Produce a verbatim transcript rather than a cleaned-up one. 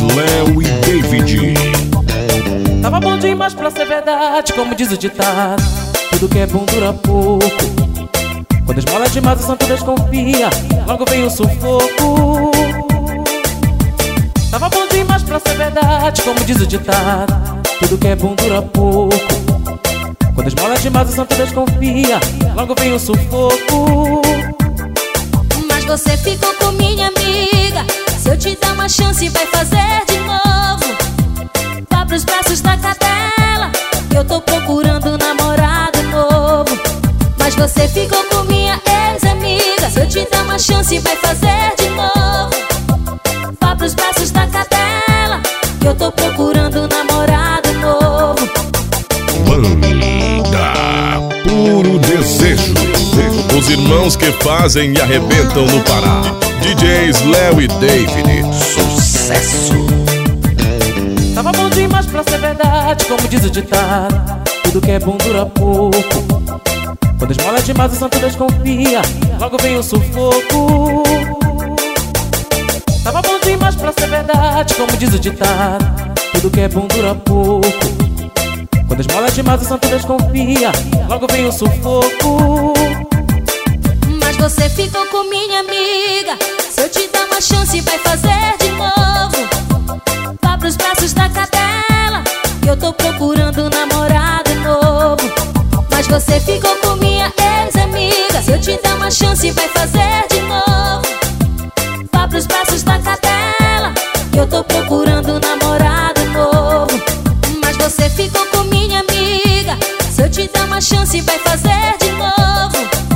Léo e David. Tava bom demais pra ser verdade, como diz o ditado. Tudo que é bom dura pouco. Quando esmola demais o santo desconfia, logo vem o sufoco. Tava bom demais pra ser verdade, como diz o ditado. Tudo que é bom dura pouco. Quando esmola demais o santo desconfia, logo vem o sufoco. Mas você ficou com minha amiga. Se eu te dar uma chance vai fazer de novo. Vá pros braços da cadela, eu tô procurando um namorado novo. Mas você ficou com minha ex-amiga. Se eu te dar uma chance vai fazer de novo. Vá pros braços da cadela, eu tô procurando um namorado novo. Banda Puro Desejo. Os irmãos que fazem e arrebentam no Pará. D Js Léo e David. Sucesso. Tava bom demais pra ser verdade, como diz o ditado. Tudo que é bom dura pouco. Quando esmola demais o santo desconfia, logo vem o sufoco. Tava bom demais pra ser verdade, como diz o ditado. Tudo que é bom dura pouco. Quando esmola demais o santo desconfia, logo vem o sufoco. Mas você ficou com minha amiga. Se eu te dar uma chance vai fazer de novo. Vá pros braços da cadela, eu tô procurando um namorado novo. Mas você ficou com minha ex-amiga. Se eu te dar uma chance vai fazer de novo. Vá pros braços da cadela, eu tô procurando um namorado novo. Mas você ficou com minha amiga. Se eu te dar uma chance vai fazer de novo.